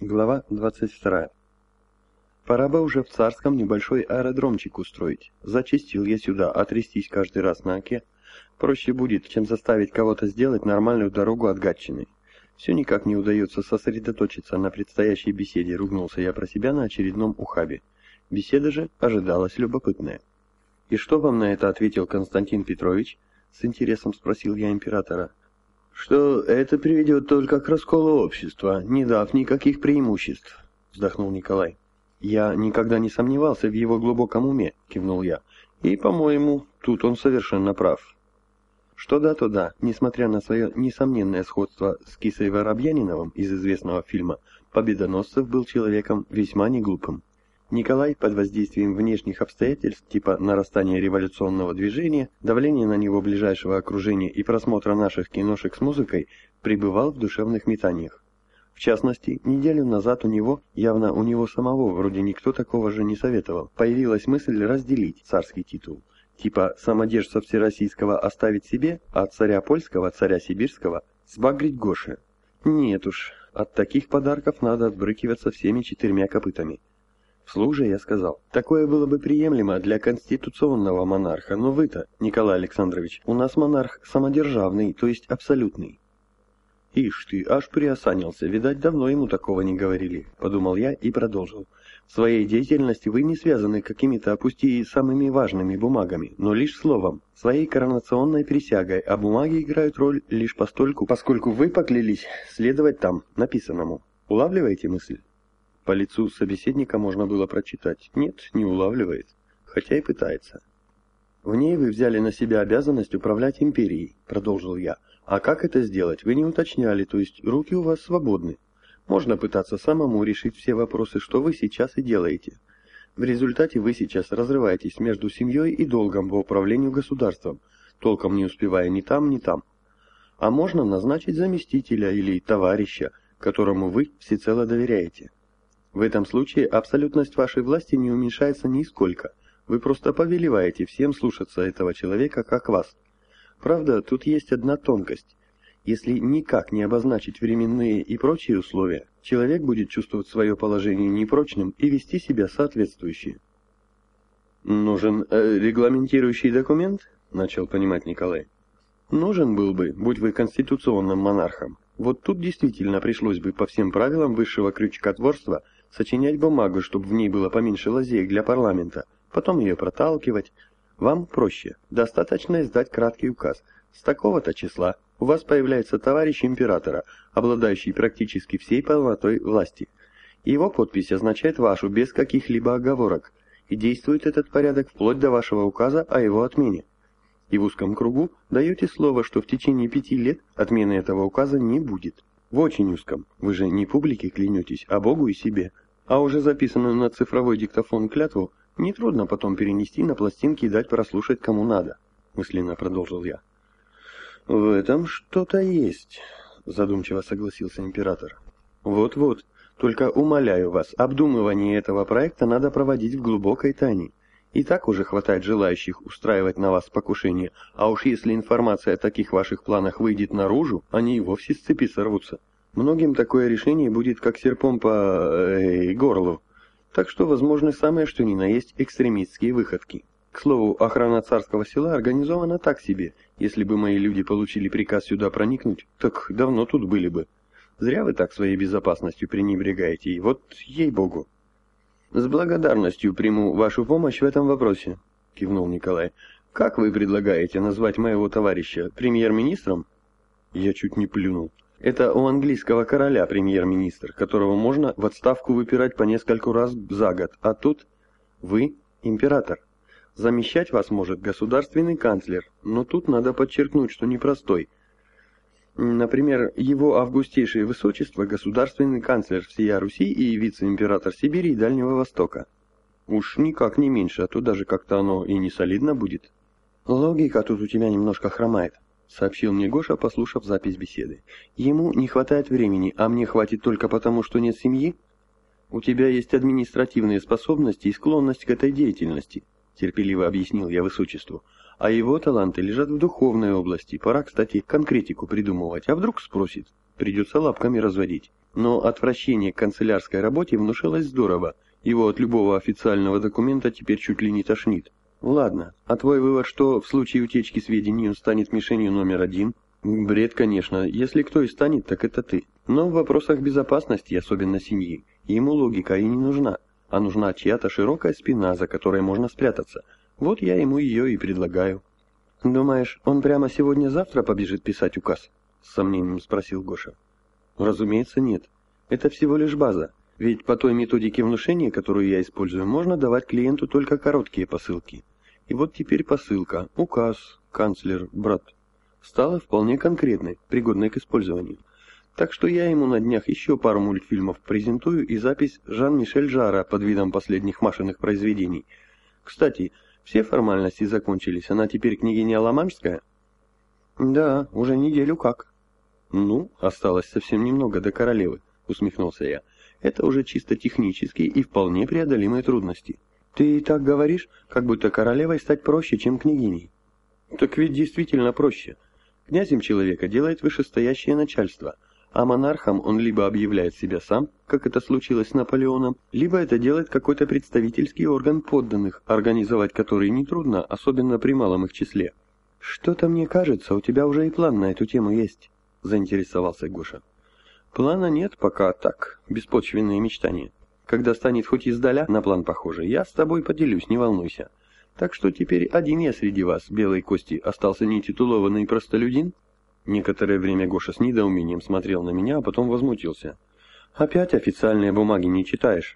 Глава 22. Пора бы уже в Царском небольшой аэродромчик устроить. Зачастил я сюда, отрястись каждый раз на оке. Проще будет, чем заставить кого-то сделать нормальную дорогу от Гатчины. Все никак не удается сосредоточиться на предстоящей беседе, ругнулся я про себя на очередном ухабе. Беседа же ожидалась любопытная. «И что вам на это ответил Константин Петрович?» — с интересом спросил я императора. «Что это приведет только к расколу общества, не дав никаких преимуществ», — вздохнул Николай. «Я никогда не сомневался в его глубоком уме», — кивнул я. «И, по-моему, тут он совершенно прав». Что да, то да, несмотря на свое несомненное сходство с Кисой Воробьяниновым из известного фильма, Победоносцев был человеком весьма неглупым. Николай под воздействием внешних обстоятельств типа нарастания революционного движения, давления на него ближайшего окружения и просмотра наших киношек с музыкой пребывал в душевных метаниях. В частности, неделю назад явно у него самого, вроде никто такого же не советовал, появилась мысль разделить царский титул. Типа самодержца всероссийского оставить себе, а царя польского, царя сибирского сбагрить Гоше. Нет уж, от таких подарков надо отбрыкиваться всеми 4 копытами. Вслух же я сказал, такое было бы приемлемо для конституционного монарха, но вы-то, Николай Александрович, у нас монарх самодержавный, то есть абсолютный. Ишь ты, аж приосанился, видать, давно ему такого не говорили, подумал я и продолжил. В своей деятельности вы не связаны какими-то пусть и самыми важными бумагами, но лишь словом, своей коронационной присягой, а бумаги играют роль лишь постольку, поскольку вы поклялись следовать там, написанному. Улавливаете мысль? По лицу собеседника можно было прочитать. Нет, не улавливает, хотя и пытается. «В ней вы взяли на себя обязанность управлять империей», — продолжил я. «А как это сделать, вы не уточняли, то есть руки у вас свободны. Можно пытаться самому решить все вопросы, что вы сейчас и делаете. В результате вы сейчас разрываетесь между семьей и долгом по управлению государством, толком не успевая ни там, ни там. А можно назначить заместителя или товарища, которому вы всецело доверяете. В этом случае абсолютность вашей власти не уменьшается нисколько. Вы просто повелеваете всем слушаться этого человека, как вас. Правда, тут есть одна тонкость. Если никак не обозначить временные и прочие условия, человек будет чувствовать свое положение непрочным и вести себя соответствующе. «Нужен регламентирующий документ?» — начал понимать Николай. «Нужен был бы, будь вы конституционным монархом. Вот тут действительно пришлось бы по всем правилам высшего крючкотворства сочинять бумагу, чтобы в ней было поменьше лазеек для парламента, потом ее проталкивать. Вам проще. Достаточно издать краткий указ. С такого-то числа у вас появляется товарищ императора, обладающий практически всей полнотой власти. Его подпись означает вашу без каких-либо оговорок, и действует этот порядок вплоть до вашего указа о его отмене. И в узком кругу даете слово, что в течение 5 лет отмены этого указа не будет. В очень узком. Вы же не публике клянетесь, а Богу и себе. А уже записанную на цифровой диктофон клятву нетрудно потом перенести на пластинки и дать прослушать кому надо, мысленно продолжил я. В этом что-то есть, задумчиво согласился император. Вот-вот, только умоляю вас, обдумывание этого проекта надо проводить в глубокой тайне. И так уже хватает желающих устраивать на вас покушение, а уж если информация о таких ваших планах выйдет наружу, они и вовсе с цепи сорвутся. Многим такое решение будет как серпом по горлу. Так что возможны самые что ни на есть экстремистские выходки. К слову, охрана царского села организована так себе. Если бы мои люди получили приказ сюда проникнуть, так давно тут были бы. Зря вы так своей безопасностью пренебрегаете, и вот ей-богу. «С благодарностью приму вашу помощь в этом вопросе», — кивнул Николай. «Как вы предлагаете назвать моего товарища премьер-министром?» Я чуть не плюнул. «Это у английского короля премьер-министр, которого можно в отставку выпирать по нескольку раз за год, а тут вы император. Замещать вас может государственный канцлер, но тут надо подчеркнуть, что непростой. Например, его августейшее высочество, государственный канцлер всея Руси и вице-император Сибири и Дальнего Востока. Уж никак не меньше, а то даже как-то оно и не солидно будет». «Логика тут у тебя немножко хромает», — сообщил мне Гоша, послушав запись беседы. «Ему не хватает времени, а мне хватит только потому, что нет семьи? У тебя есть административные способности и склонность к этой деятельности», — терпеливо объяснил я высочеству. «А его таланты лежат в духовной области. Пора, кстати, конкретику придумывать. А вдруг спросит? Придется лапками разводить». Но отвращение к канцелярской работе внушилось здорово, его от любого официального документа теперь чуть ли не тошнит. Ладно, а твой вывод, что в случае утечки сведений он станет мишенью номер один? Бред, конечно, если кто и станет, так это ты. Но в вопросах безопасности, особенно семьи, ему логика и не нужна, а нужна чья-то широкая спина, за которой можно спрятаться. Вот я ему ее и предлагаю. Думаешь, он прямо сегодня-завтра побежит писать указ? С сомнением спросил Гоша. Разумеется, нет. Это всего лишь база. Ведь по той методике внушения, которую я использую, можно давать клиенту только короткие посылки. И вот теперь посылка, указ, канцлер, брат, стала вполне конкретной, пригодной к использованию. Так что я ему на днях еще пару мультфильмов презентую и запись Жан-Мишель Жарра под видом последних Машиных произведений. Кстати, все формальности закончились, она теперь княгиня Ламаншская? Да, уже неделю как. Ну, осталось совсем немного до королевы, усмехнулся я. Это уже чисто технические и вполне преодолимые трудности. Ты так говоришь, как будто королевой стать проще, чем княгиней. Так ведь действительно проще. Князем человека делает вышестоящее начальство, а монархом он либо объявляет себя сам, как это случилось с Наполеоном, либо это делает какой-то представительский орган подданных, организовать который нетрудно, особенно при малом их числе. Что-то мне кажется, у тебя уже и план на эту тему есть, заинтересовался Гоша. Плана нет пока, так, беспочвенные мечтания. Когда станет хоть издаля на план похоже, я с тобой поделюсь, не волнуйся. Так что теперь один я среди вас, белой кости, остался нетитулованный простолюдин? Некоторое время Гоша с недоумением смотрел на меня, а потом возмутился. Опять официальные бумаги не читаешь?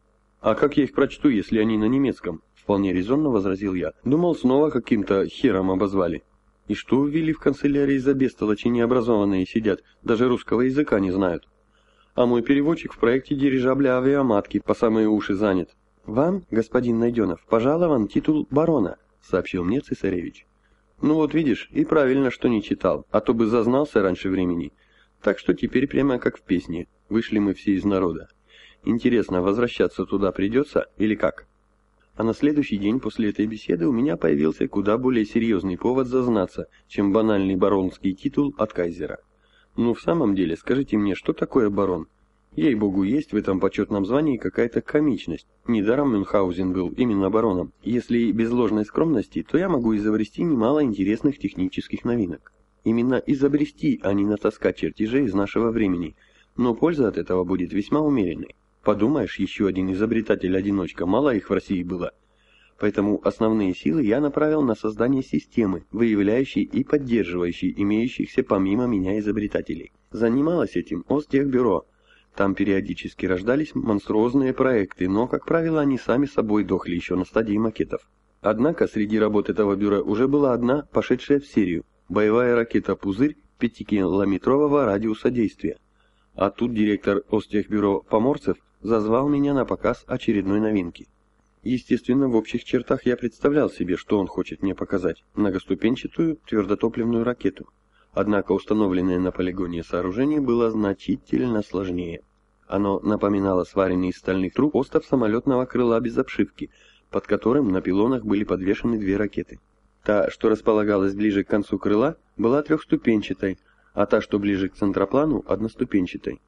А как я их прочту, если они на немецком? Вполне резонно возразил я. Думал, снова каким-то хером обозвали. И что ввели в канцелярии за бестолочи необразованные сидят, даже русского языка не знают. А мой переводчик в проекте дирижабля авиаматки по самые уши занят. «Вам, господин Найденов, пожалован титул барона», — сообщил мне цесаревич. «Ну вот видишь, и правильно, что не читал, а то бы зазнался раньше времени. Так что теперь прямо как в песне, вышли мы все из народа. Интересно, возвращаться туда придется или как?» А на следующий день после этой беседы у меня появился куда более серьезный повод зазнаться, чем банальный баронский титул от кайзера. Ну в самом деле, скажите мне, что такое барон? Ей-богу, есть в этом почетном звании какая-то комичность. Недаром Мюнхгаузен был именно бароном. Если без ложной скромности, то я могу изобрести немало интересных технических новинок. Именно изобрести, а не натаскать чертежей из нашего времени. Но польза от этого будет весьма умеренной. Подумаешь, еще один изобретатель-одиночка, мало их в России было. Поэтому основные силы я направил на создание системы, выявляющей и поддерживающей имеющихся помимо меня изобретателей. Занималось этим Остехбюро. Там периодически рождались монструозные проекты, но, как правило, они сами собой дохли еще на стадии макетов. Однако среди работ этого бюро уже была одна, пошедшая в серию – боевая ракета-пузырь 5-километрового радиуса действия. А тут директор Остехбюро Поморцев зазвал меня на показ очередной новинки. Естественно, в общих чертах я представлял себе, что он хочет мне показать – многоступенчатую твердотопливную ракету. Однако установленное на полигоне сооружение было значительно сложнее. Оно напоминало сваренный из стальных труб остов самолетного крыла без обшивки, под которым на пилонах были подвешены две ракеты. Та, что располагалась ближе к концу крыла, была трехступенчатой, а та, что ближе к центроплану, одноступенчатой.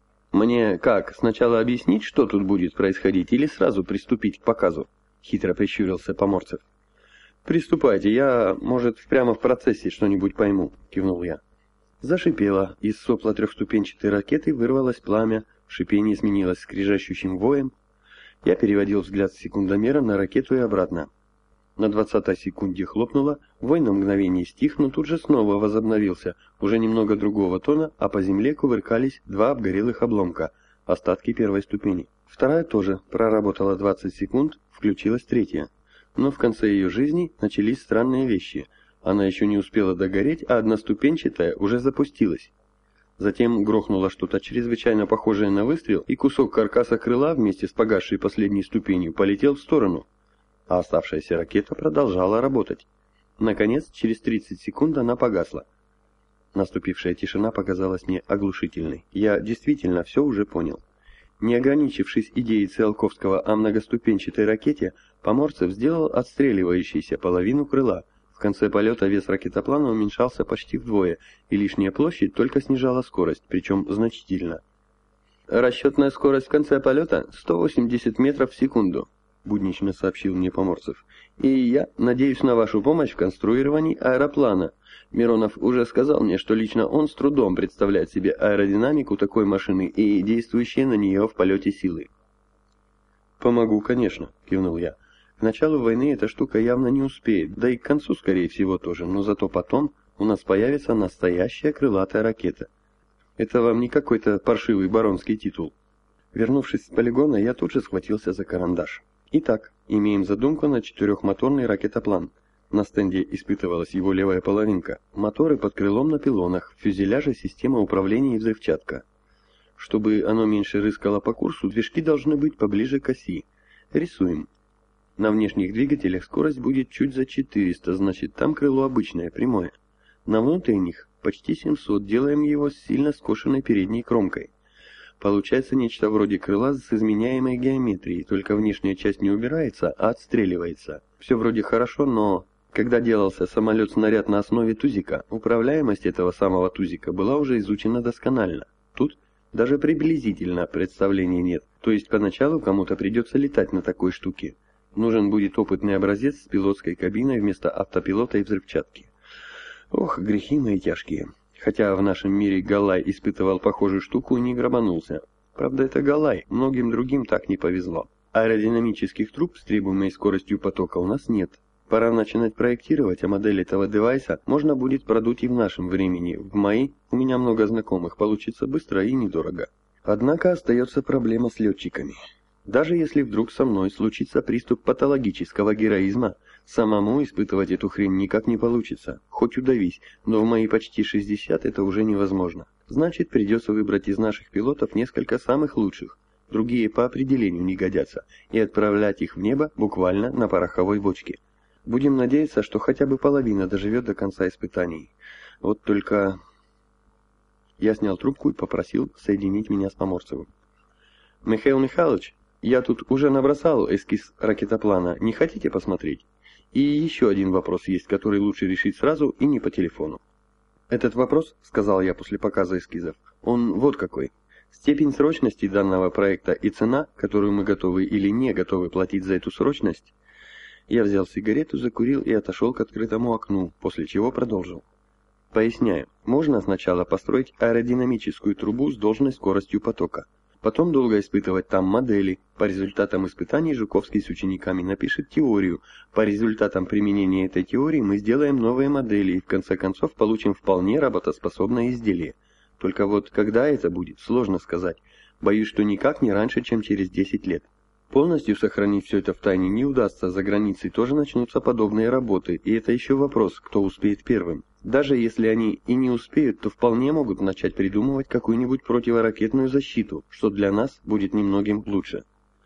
«Мне как, сначала объяснить, что тут будет происходить, или сразу приступить к показу?» — хитро прищурился Поморцев. «Приступайте, я, может, прямо в процессе что-нибудь пойму», — кивнул я. Зашипело, из сопла трехступенчатой ракеты вырвалось пламя, шипение сменилось скрежещущим воем. Я переводил взгляд с секундомера на ракету и обратно. На 20-й секунде хлопнуло, вой на мгновение стих, но тут же снова возобновился, уже немного другого тона, а по земле кувыркались два обгорелых обломка, остатки первой ступени. Вторая тоже проработала 20 секунд, включилась третья. Но в конце ее жизни начались странные вещи. Она еще не успела догореть, а одноступенчатая уже запустилась. Затем грохнуло что-то чрезвычайно похожее на выстрел, и кусок каркаса крыла вместе с погасшей последней ступенью полетел в сторону. А оставшаяся ракета продолжала работать. Наконец, через 30 секунд она погасла. Наступившая тишина показалась мне оглушительной. Я действительно все уже понял. Не ограничившись идеей Циолковского о многоступенчатой ракете, Поморцев сделал отстреливающейся половину крыла. В конце полета вес ракетоплана уменьшался почти вдвое, и лишняя площадь только снижала скорость, причем значительно. Расчетная скорость в конце полета 180 метров в секунду, буднично сообщил мне Поморцев. И я надеюсь на вашу помощь в конструировании аэроплана. Миронов уже сказал мне, что лично он с трудом представляет себе аэродинамику такой машины и действующие на нее в полете силы. «Помогу, конечно», — кивнул я. «К началу войны эта штука явно не успеет, да и к концу, скорее всего, тоже, но зато потом у нас появится настоящая крылатая ракета. Это вам не какой-то паршивый баронский титул». Вернувшись с полигона, я тут же схватился за карандаш. Итак, имеем задумку на 4-моторный ракетоплан. На стенде испытывалась его левая половинка. Моторы под крылом на пилонах, в фюзеляже система управления и взрывчатка. Чтобы оно меньше рыскало по курсу, движки должны быть поближе к оси. Рисуем. На внешних двигателях скорость будет чуть за 400, значит там крыло обычное, прямое. На внутренних почти 700, делаем его с сильно скошенной передней кромкой. Получается нечто вроде крыла с изменяемой геометрией, только внешняя часть не убирается, а отстреливается. Все вроде хорошо, но когда делался самолет-снаряд на основе тузика, управляемость этого самого тузика была уже изучена досконально. Тут даже приблизительно представления нет, то есть поначалу кому-то придется летать на такой штуке. Нужен будет опытный образец с пилотской кабиной вместо автопилота и взрывчатки. Ох, грехи мои тяжкие. Хотя в нашем мире Галай испытывал похожую штуку и не грабанулся. Правда, это Галай, многим другим так не повезло. Аэродинамических труб с требуемой скоростью потока у нас нет. Пора начинать проектировать, а модель этого девайса можно будет продуть и в нашем времени. В МАИ у меня много знакомых, получится быстро и недорого. Однако остается проблема с летчиками. Даже если вдруг со мной случится приступ патологического героизма, самому испытывать эту хрень никак не получится. Хоть удавись, но в мои почти 60 это уже невозможно. Значит, придется выбрать из наших пилотов несколько самых лучших. Другие по определению не годятся, и отправлять их в небо буквально на пороховой бочке. Будем надеяться, что хотя бы половина доживет до конца испытаний. Вот только... Я снял трубку и попросил соединить меня с Поморцевым. «Михаил Михайлович, я тут уже набросал эскиз ракетоплана, не хотите посмотреть? И еще один вопрос есть, который лучше решить сразу и не по телефону». «Этот вопрос, — сказал я после показа эскизов, — он вот какой. Степень срочности данного проекта и цена, которую мы готовы или не готовы платить за эту срочность». Я взял сигарету, закурил и отошел к открытому окну, после чего продолжил. Поясняю, можно сначала построить аэродинамическую трубу с должной скоростью потока. Потом долго испытывать там модели. По результатам испытаний Жуковский с учениками напишет теорию. По результатам применения этой теории мы сделаем новые модели и в конце концов получим вполне работоспособное изделие. Только вот когда это будет, сложно сказать. Боюсь, что никак не раньше, чем через 10 лет. Полностью сохранить все это в тайне не удастся, за границей тоже начнутся подобные работы, и это еще вопрос, кто успеет первым. Даже если они и не успеют, то вполне могут начать придумывать какую-нибудь противоракетную защиту, что для нас будет немногим лучше.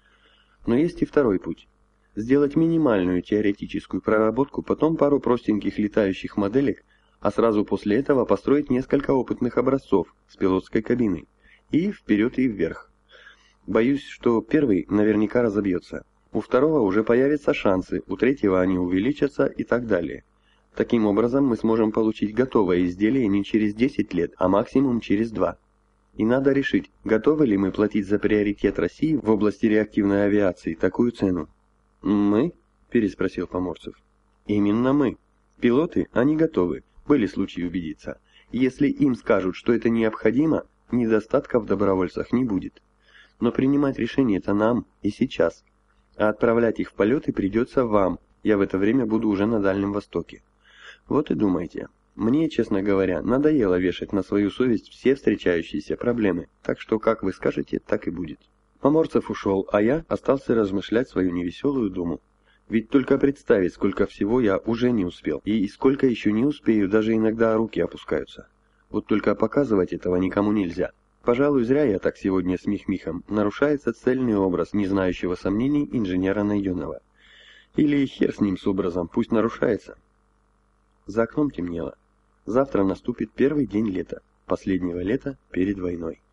Но есть и второй путь. Сделать минимальную теоретическую проработку, потом пару простеньких летающих моделек, а сразу после этого построить несколько опытных образцов с пилотской кабиной. И вперед и вверх. Боюсь, что первый наверняка разобьется. У второго уже появятся шансы, у третьего они увеличатся и так далее. Таким образом мы сможем получить готовое изделие не через 10 лет, а максимум через 2. И надо решить, готовы ли мы платить за приоритет России в области реактивной авиации такую цену. «Мы?» – переспросил Поморцев. «Именно мы. Пилоты, они готовы, были случаи убедиться. Если им скажут, что это необходимо, недостатка в добровольцах не будет. Но принимать решение это нам и сейчас. А отправлять их в полеты придется вам, я в это время буду уже на Дальнем Востоке. Вот и думайте. Мне, честно говоря, надоело вешать на свою совесть все встречающиеся проблемы, так что как вы скажете, так и будет». Поморцев ушел, а я остался размышлять свою невеселую думу. Ведь только представить, сколько всего я уже не успел, и сколько еще не успею, даже иногда руки опускаются. Вот только показывать этого никому нельзя. Пожалуй, зря я так сегодня с Мих-Михом. Нарушается цельный образ не знающего сомнений инженера Найденова. Или хер с ним с образом, пусть нарушается. За окном темнело. Завтра наступит первый день лета, последнего лета перед войной.